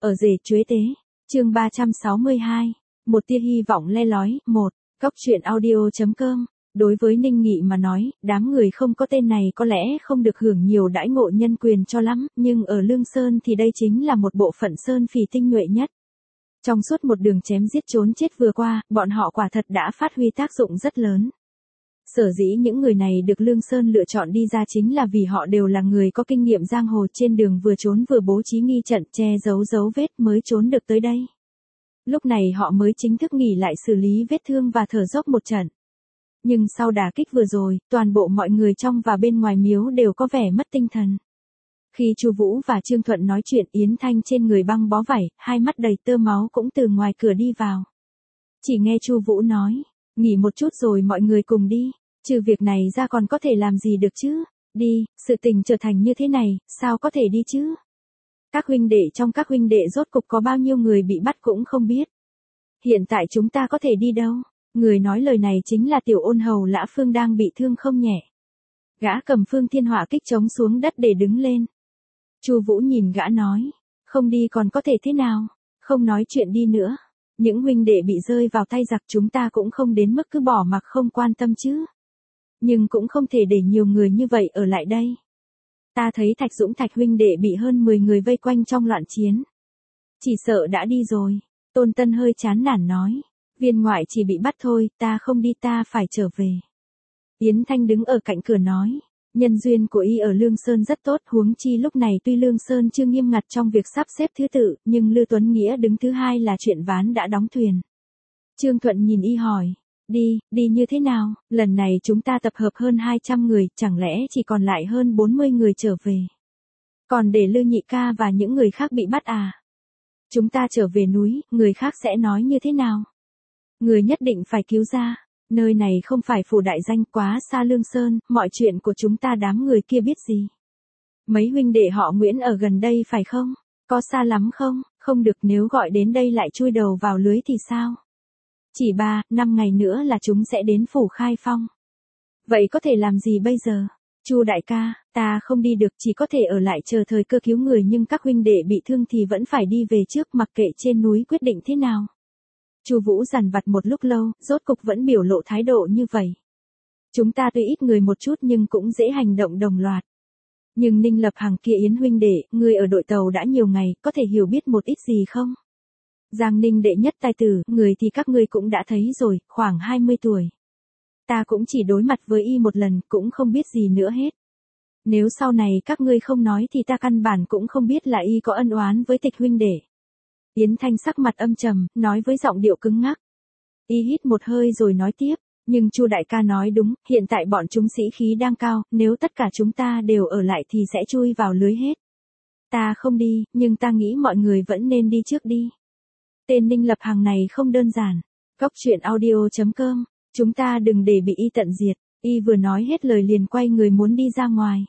Ở rể chuế tế. Chương 362. Một tia hy vọng le lói. 1. Góc truyện audio.com. Đối với Ninh Nghị mà nói, đám người không có tên này có lẽ không được hưởng nhiều đãi ngộ nhân quyền cho lắm, nhưng ở Lương Sơn thì đây chính là một bộ phận sơn phỉ tinh nhuệ nhất. Trong suốt một đường chém giết trốn chết vừa qua, bọn họ quả thật đã phát huy tác dụng rất lớn. Sở dĩ những người này được Lương Sơn lựa chọn đi ra chính là vì họ đều là người có kinh nghiệm giang hồ, trên đường vừa trốn vừa bố trí nghi trận che giấu dấu vết mới trốn được tới đây. Lúc này họ mới chính thức nghỉ lại xử lý vết thương và thở dốc một trận. Nhưng sau đả kích vừa rồi, toàn bộ mọi người trong và bên ngoài miếu đều có vẻ mất tinh thần. Khi Chu Vũ và Trương Thuận nói chuyện, Yến Thanh trên người băng bó vảy, hai mắt đầy tơ máu cũng từ ngoài cửa đi vào. Chỉ nghe Chu Vũ nói, nghỉ một chút rồi mọi người cùng đi, trừ việc này ra còn có thể làm gì được chứ, đi, sự tình trở thành như thế này, sao có thể đi chứ. Các huynh đệ trong các huynh đệ rốt cục có bao nhiêu người bị bắt cũng không biết. Hiện tại chúng ta có thể đi đâu? Người nói lời này chính là Tiểu Ôn Hầu Lã Phương đang bị thương không nhẹ. Gã cầm Phương Thiên Hỏa Kích chống xuống đất để đứng lên. Chu Vũ nhìn gã nói, không đi còn có thể thế nào, không nói chuyện đi nữa. Những huynh đệ bị rơi vào tay giặc chúng ta cũng không đến mức cứ bỏ mặc không quan tâm chứ. Nhưng cũng không thể để nhiều người như vậy ở lại đây. Ta thấy Thạch Dũng Thạch huynh đệ bị hơn 10 người vây quanh trong loạn chiến. Chỉ sợ đã đi rồi. Tôn Tân hơi chán nản nói. Viên ngoại chỉ bị bắt thôi, ta không đi, ta phải trở về. Yến Thanh đứng ở cạnh cửa nói. Nhân duyên của y ở Lương Sơn rất tốt, huống chi lúc này tuy Lương Sơn chưa nghiêm ngặt trong việc sắp xếp thứ tự, nhưng Lư Tuấn Nghĩa đứng thứ hai là chuyện ván đã đóng thuyền. Trương Thuận nhìn y hỏi. Đi như thế nào? Lần này chúng ta tập hợp hơn 200 người, chẳng lẽ chỉ còn lại hơn 40 người trở về? Còn để Lư Nhị ca và những người khác bị bắt à? Chúng ta trở về núi, người khác sẽ nói như thế nào? Người nhất định phải cứu ra. Nơi này không phải phủ đại danh, quá xa Lương Sơn, mọi chuyện của chúng ta đám người kia biết gì. Mấy huynh đệ họ Nguyễn ở gần đây phải không? Có xa lắm không? Không được, nếu gọi đến đây lại chui đầu vào lưới thì sao? Chỉ 3-5 ngày nữa là chúng sẽ đến phủ Khai Phong. Vậy có thể làm gì bây giờ? Chu đại ca, ta không đi được, chỉ có thể ở lại chờ thời cơ cứu người, nhưng các huynh đệ bị thương thì vẫn phải đi về trước, mặc kệ trên núi quyết định thế nào. Chu Vũ dằn vặt một lúc lâu, rốt cục vẫn biểu lộ thái độ như vậy. Chúng ta tuy ít người một chút nhưng cũng dễ hành động đồng loạt. Nhưng Ninh Lập Hằng kia, Yến huynh đệ, người ở đội tàu đã nhiều ngày, có thể hiểu biết một ít gì không? Giang Ninh đệ nhất tài tử, người thì các ngươi cũng đã thấy rồi, khoảng 20 tuổi. Ta cũng chỉ đối mặt với y một lần, cũng không biết gì nữa hết. Nếu sau này các ngươi không nói thì ta căn bản cũng không biết là y có ân oán với Tịch huynh đệ. Yến Thanh sắc mặt âm trầm, nói với giọng điệu cứng ngắc. Y hít một hơi rồi nói tiếp, nhưng Chu đại ca nói đúng, hiện tại bọn chúng sĩ khí đang cao, nếu tất cả chúng ta đều ở lại thì sẽ chui vào lưới hết. Ta không đi, nhưng ta nghĩ mọi người vẫn nên đi trước đi. Tên Ninh Lập Hằng này không đơn giản. Góc truyện audio.com. Chúng ta đừng để bị y tận diệt. Y vừa nói hết lời liền quay người muốn đi ra ngoài.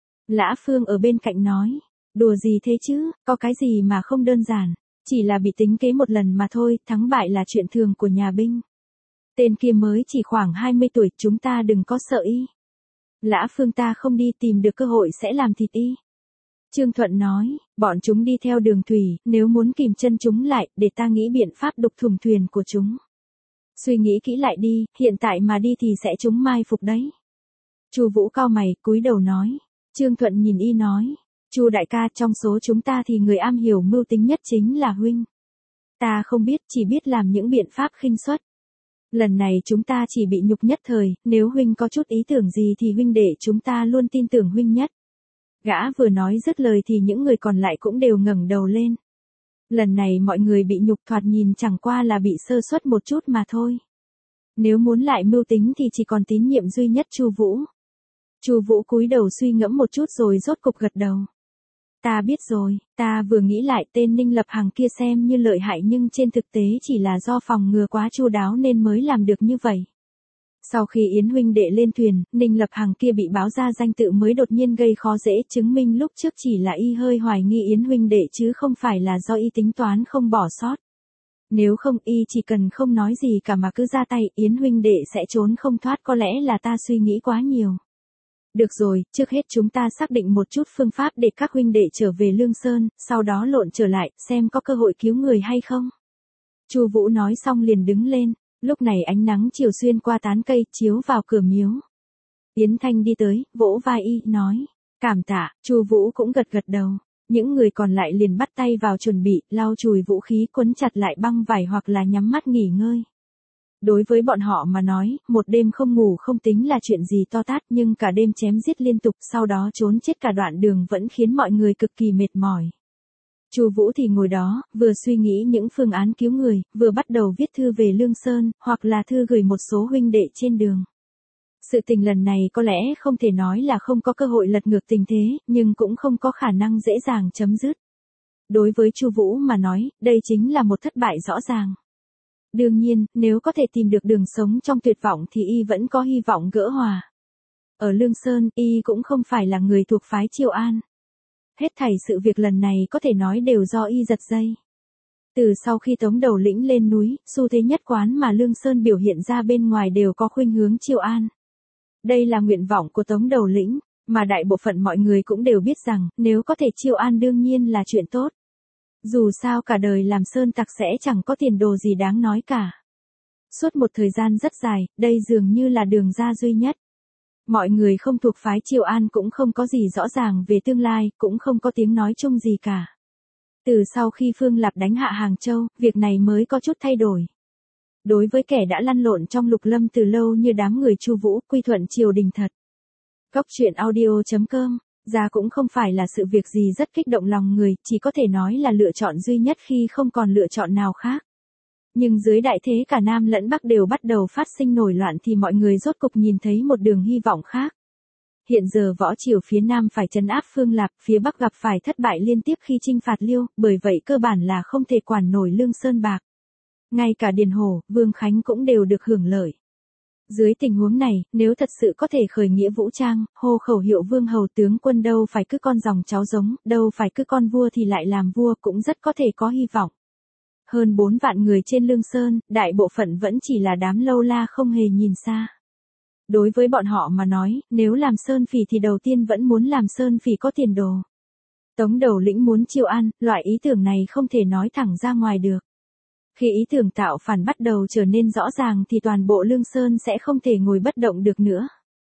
Lã Phương ở bên cạnh nói. Đùa gì thế chứ, có cái gì mà không đơn giản. Chỉ là bị tính kế một lần mà thôi, thắng bại là chuyện thường của nhà binh. Tên kia mới chỉ khoảng 20 tuổi, chúng ta đừng có sợ y. Lã Phương, ta không đi, tìm được cơ hội sẽ làm thịt y. Trương Thuận nói, bọn chúng đi theo đường thủy, nếu muốn kìm chân chúng lại, để ta nghĩ biện pháp đục thủng thuyền của chúng. Suy nghĩ kỹ lại đi, hiện tại mà đi thì sẽ chúng mai phục đấy. Chu Vũ cau mày, cúi đầu nói. Trương Thuận nhìn y nói, Chu đại ca, trong số chúng ta thì người am hiểu mưu tính nhất chính là huynh. Ta không biết, chỉ biết làm những biện pháp khinh suất. Lần này chúng ta chỉ bị nhục nhất thời, nếu huynh có chút ý tưởng gì thì huynh để chúng ta luôn tin tưởng huynh nhất. Gã vừa nói dứt lời thì những người còn lại cũng đều ngẩng đầu lên. Lần này mọi người bị nhục, thoạt nhìn chẳng qua là bị sơ suất một chút mà thôi. Nếu muốn lại mưu tính thì chỉ còn tín nhiệm duy nhất Chu Vũ. Chu Vũ cúi đầu suy ngẫm một chút rồi rốt cục gật đầu. Ta biết rồi, ta vừa nghĩ lại, tên Ninh Lập Hằng kia xem như lợi hại nhưng trên thực tế chỉ là do phòng ngừa quá chu đáo nên mới làm được như vậy. Sau khi Yến huynh đệ lên thuyền, Ninh Lập Hằng kia bị báo ra danh tự mới đột nhiên gây khó dễ, chứng minh lúc trước chỉ là y hơi hoài nghi Yến huynh đệ chứ không phải là do y tính toán không bỏ sót. Nếu không, y chỉ cần không nói gì cả mà cứ ra tay, Yến huynh đệ sẽ trốn không thoát, có lẽ là ta suy nghĩ quá nhiều. Được rồi, trước hết chúng ta xác định một chút phương pháp để các huynh đệ trở về Lương Sơn, sau đó lộn trở lại, xem có cơ hội cứu người hay không. Chu Vũ nói xong liền đứng lên, lúc này ánh nắng chiều xuyên qua tán cây, chiếu vào cửa miếu. Yến Thanh đi tới, vỗ vai y, nói, cảm tạ, Chu Vũ cũng gật gật đầu. Những người còn lại liền bắt tay vào chuẩn bị, lau chùi vũ khí, quấn chặt lại băng vải hoặc là nhắm mắt nghỉ ngơi. Đối với bọn họ mà nói, một đêm không ngủ không tính là chuyện gì to tát, nhưng cả đêm chém giết liên tục, sau đó trốn chết cả đoạn đường vẫn khiến mọi người cực kỳ mệt mỏi. Chu Vũ thì ngồi đó, vừa suy nghĩ những phương án cứu người, vừa bắt đầu viết thư về Lương Sơn, hoặc là thư gửi một số huynh đệ trên đường. Sự tình lần này có lẽ không thể nói là không có cơ hội lật ngược tình thế, nhưng cũng không có khả năng dễ dàng chấm dứt. Đối với Chu Vũ mà nói, đây chính là một thất bại rõ ràng. Đương nhiên, nếu có thể tìm được đường sống trong tuyệt vọng thì y vẫn có hy vọng gỡ hòa. Ở Lương Sơn, y cũng không phải là người thuộc phái Triệu An. Hết thảy sự việc lần này có thể nói đều do y giật dây. Từ sau khi Tống Đầu Lĩnh lên núi, xu thế nhất quán mà Lương Sơn biểu hiện ra bên ngoài đều có khuynh hướng Triệu An. Đây là nguyện vọng của Tống Đầu Lĩnh, mà đại bộ phận mọi người cũng đều biết rằng, nếu có thể Triệu An đương nhiên là chuyện tốt. Dù sao cả đời làm sơn tặc sẽ chẳng có tiền đồ gì đáng nói cả. Suốt một thời gian rất dài, đây dường như là đường ra duy nhất. Mọi người không thuộc phái Triệu An cũng không có gì rõ ràng về tương lai, cũng không có tiếng nói chung gì cả. Từ sau khi Phương Lạp đánh hạ Hàng Châu, việc này mới có chút thay đổi. Đối với kẻ đã lăn lộn trong lục lâm từ lâu như đám người Chu Vũ, quy thuận triều đình thật. Góc truyện audio.com, ra cũng không phải là sự việc gì rất kích động lòng người, chỉ có thể nói là lựa chọn duy nhất khi không còn lựa chọn nào khác. Nhưng dưới đại thế cả Nam lẫn Bắc đều bắt đầu phát sinh nổi loạn thì mọi người rốt cục nhìn thấy một đường hy vọng khác. Hiện giờ võ triều phía Nam phải trấn áp Phương Lạp, phía Bắc gặp phải thất bại liên tiếp khi chinh phạt Liêu, bởi vậy cơ bản là không thể quản nổi Lương Sơn bạc. Ngay cả Điền Hổ, Vương Khánh cũng đều được hưởng lợi. Dưới tình huống này, nếu thật sự có thể khởi nghĩa vũ trang, hô khẩu hiệu vương hầu tướng quân đâu phải cứ con dòng cháu giống, đâu phải cứ con vua thì lại làm vua cũng rất có thể có hy vọng. Hơn 4 vạn người trên Lương Sơn, đại bộ phận vẫn chỉ là đám lâu la không hề nhìn xa. Đối với bọn họ mà nói, nếu làm sơn phỉ thì đầu tiên vẫn muốn làm sơn phỉ có tiền đồ. Tống Đầu Lĩnh muốn Triệu An, loại ý tưởng này không thể nói thẳng ra ngoài được. Khi ý tưởng tạo phản bắt đầu trở nên rõ ràng thì toàn bộ Lương Sơn sẽ không thể ngồi bất động được nữa.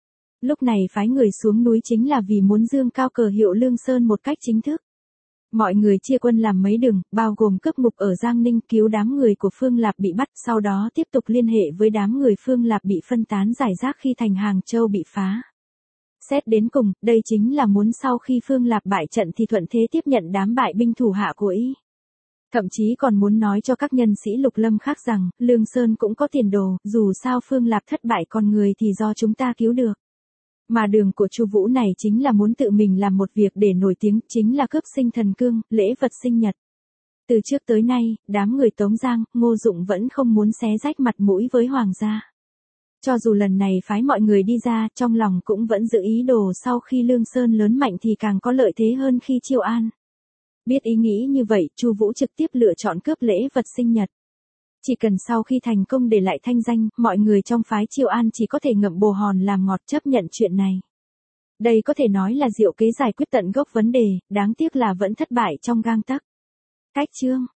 Lúc này phái người xuống núi chính là vì muốn dương cao cờ hiệu Lương Sơn một cách chính thức. Mọi người chia quân làm mấy đường, bao gồm cướp ngục ở Giang Ninh cứu đám người của Phương Lạp bị bắt, sau đó tiếp tục liên hệ với đám người Phương Lạp bị phân tán rải rác khi thành Hàng Châu bị phá. Xét đến cùng, đây chính là muốn sau khi Phương Lạp bại trận thì thuận thế tiếp nhận đám bại binh thủ hạ của y. Thậm chí còn muốn nói cho các nhân sĩ lục lâm khác rằng, Lương Sơn cũng có tiền đồ, dù sao Phương Lạp thất bại con người thì do chúng ta cứu được. Mà đường của Chu Vũ này chính là muốn tự mình làm một việc để nổi tiếng, chính là cướp sinh thần cương, lễ vật sinh nhật. Từ trước tới nay, đám người Tống Giang, Ngô Dụng vẫn không muốn xé rách mặt mũi với hoàng gia. Cho dù lần này phái mọi người đi ra, trong lòng cũng vẫn giữ ý đồ sau khi Lương Sơn lớn mạnh thì càng có lợi thế hơn khi Triệu An. Biết ý nghĩ như vậy, Chu Vũ trực tiếp lựa chọn cướp lễ vật sinh nhật. Chỉ cần sau khi thành công để lại thanh danh, mọi người trong phái Triệu An chỉ có thể ngậm bồ hòn làm ngọt chấp nhận chuyện này. Đây có thể nói là diệu kế giải quyết tận gốc vấn đề, đáng tiếc là vẫn thất bại trong gang tấc. Cách chương